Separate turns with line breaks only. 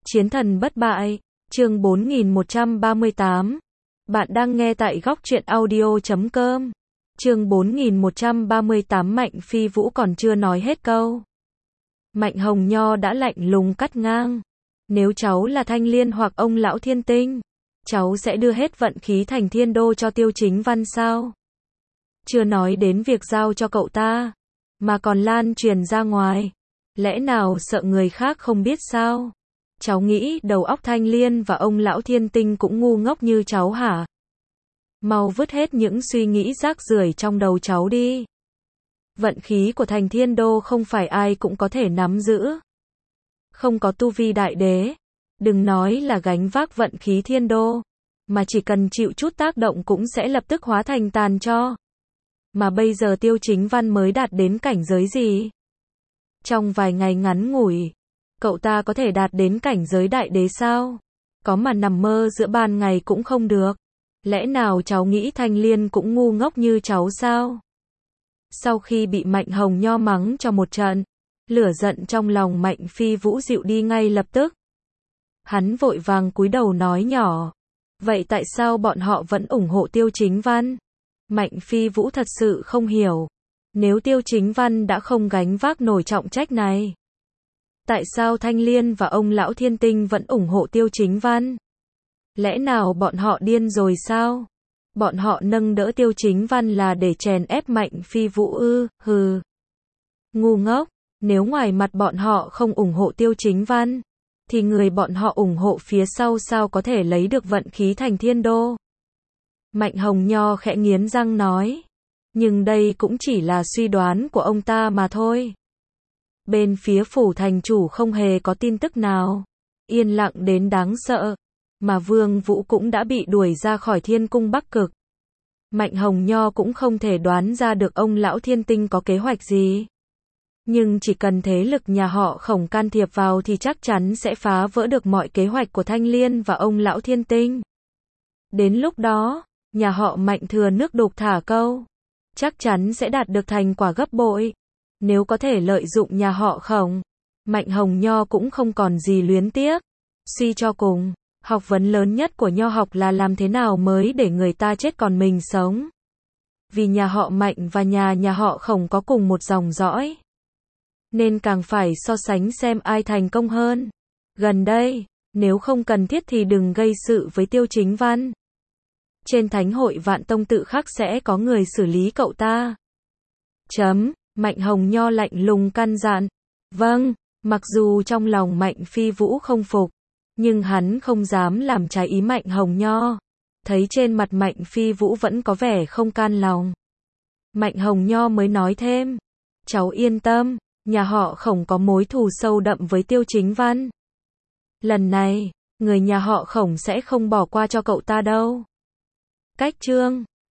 Chiến thần bất bại, chương 4138. Bạn đang nghe tại góc truyện audio.com. Chương 4138 Mạnh Phi Vũ còn chưa nói hết câu. Mạnh Hồng Nho đã lạnh lùng cắt ngang. Nếu cháu là Thanh Liên hoặc ông lão Thiên Tinh, cháu sẽ đưa hết vận khí thành Thiên Đô cho Tiêu Chính Văn sao? Chưa nói đến việc giao cho cậu ta, mà còn lan truyền ra ngoài. Lẽ nào sợ người khác không biết sao? Cháu nghĩ đầu óc Thanh Liên và ông lão Thiên Tinh cũng ngu ngốc như cháu hả? Mau vứt hết những suy nghĩ rác rưởi trong đầu cháu đi. Vận khí của thành Thiên Đô không phải ai cũng có thể nắm giữ. Không có tu vi đại đế, đừng nói là gánh vác vận khí Thiên Đô, mà chỉ cần chịu chút tác động cũng sẽ lập tức hóa thành tàn tro. Mà bây giờ Tiêu Chính Văn mới đạt đến cảnh giới gì? Trong vài ngày ngắn ngủi, cậu ta có thể đạt đến cảnh giới đại đế sao? Có mà nằm mơ giữa ban ngày cũng không được. Lẽ nào cháu nghĩ Thanh Liên cũng ngu ngốc như cháu sao? Sau khi bị Mạnh Hồng Nho mắng cho một trận, lửa giận trong lòng Mạnh Phi Vũ dịu đi ngay lập tức. Hắn vội vàng cúi đầu nói nhỏ. Vậy tại sao bọn họ vẫn ủng hộ Tiêu Chính Văn? Mạnh Phi Vũ thật sự không hiểu. Nếu Tiêu Chính Văn đã không gánh vác nổi trọng trách này, tại sao Thanh Liên và ông lão Thiên Tinh vẫn ủng hộ Tiêu Chính Văn? Lẽ nào bọn họ điên rồi sao? Bọn họ nâng đỡ Tiêu Chính Văn là để chèn ép Mạnh Phi Vũ ư? Hừ. Ngu ngốc, nếu ngoài mặt bọn họ không ủng hộ Tiêu Chính Văn, thì người bọn họ ủng hộ phía sau sao có thể lấy được vận khí thành Thiên Đô? Mạnh Hồng Nho khẽ nghiến răng nói. Nhưng đây cũng chỉ là suy đoán của ông ta mà thôi. Bên phía phủ thành chủ không hề có tin tức nào. Yên lặng đến đáng sợ. Mà Vương Vũ cũng đã bị đuổi ra khỏi Thiên Cung Bắc Cực. Mạnh Hồng Nho cũng không thể đoán ra được ông lão Thiên Tinh có kế hoạch gì. Nhưng chỉ cần thế lực nhà họ Khổng can thiệp vào thì chắc chắn sẽ phá vỡ được mọi kế hoạch của Thanh Liên và ông lão Thiên Tinh. Đến lúc đó, nhà họ Mạnh thừa nước đục thả câu, chắc chắn sẽ đạt được thành quả gấp bội. Nếu có thể lợi dụng nhà họ Khổng, Mạnh Hồng Nho cũng không còn gì luyến tiếc. Suy cho cùng, học vấn lớn nhất của nho học là làm thế nào mới để người ta chết còn mình sống. Vì nhà họ Mạnh và nhà họ Khổng có cùng một dòng dõi, nên càng phải so sánh xem ai thành công hơn. Gần đây, nếu không cần thiết thì đừng gây sự với Tiêu Chính Văn. Trên thánh hội Vạn Tông tự khắc sẽ có người xử lý cậu ta. Mạnh Hồng Nho lạnh lùng căn dặn. Vâng, mặc dù trong lòng Mạnh Phi Vũ không phục, nhưng hắn không dám làm trái ý Mạnh Hồng Nho. Thấy trên mặt Mạnh Phi Vũ vẫn có vẻ không can lòng, Mạnh Hồng Nho mới nói thêm. Cháu yên tâm, nhà họ Khổng có mối thù sâu đậm với Tiêu Chính Văn. Lần này, người nhà họ Khổng sẽ không bỏ qua cho cậu ta đâu. Cách chương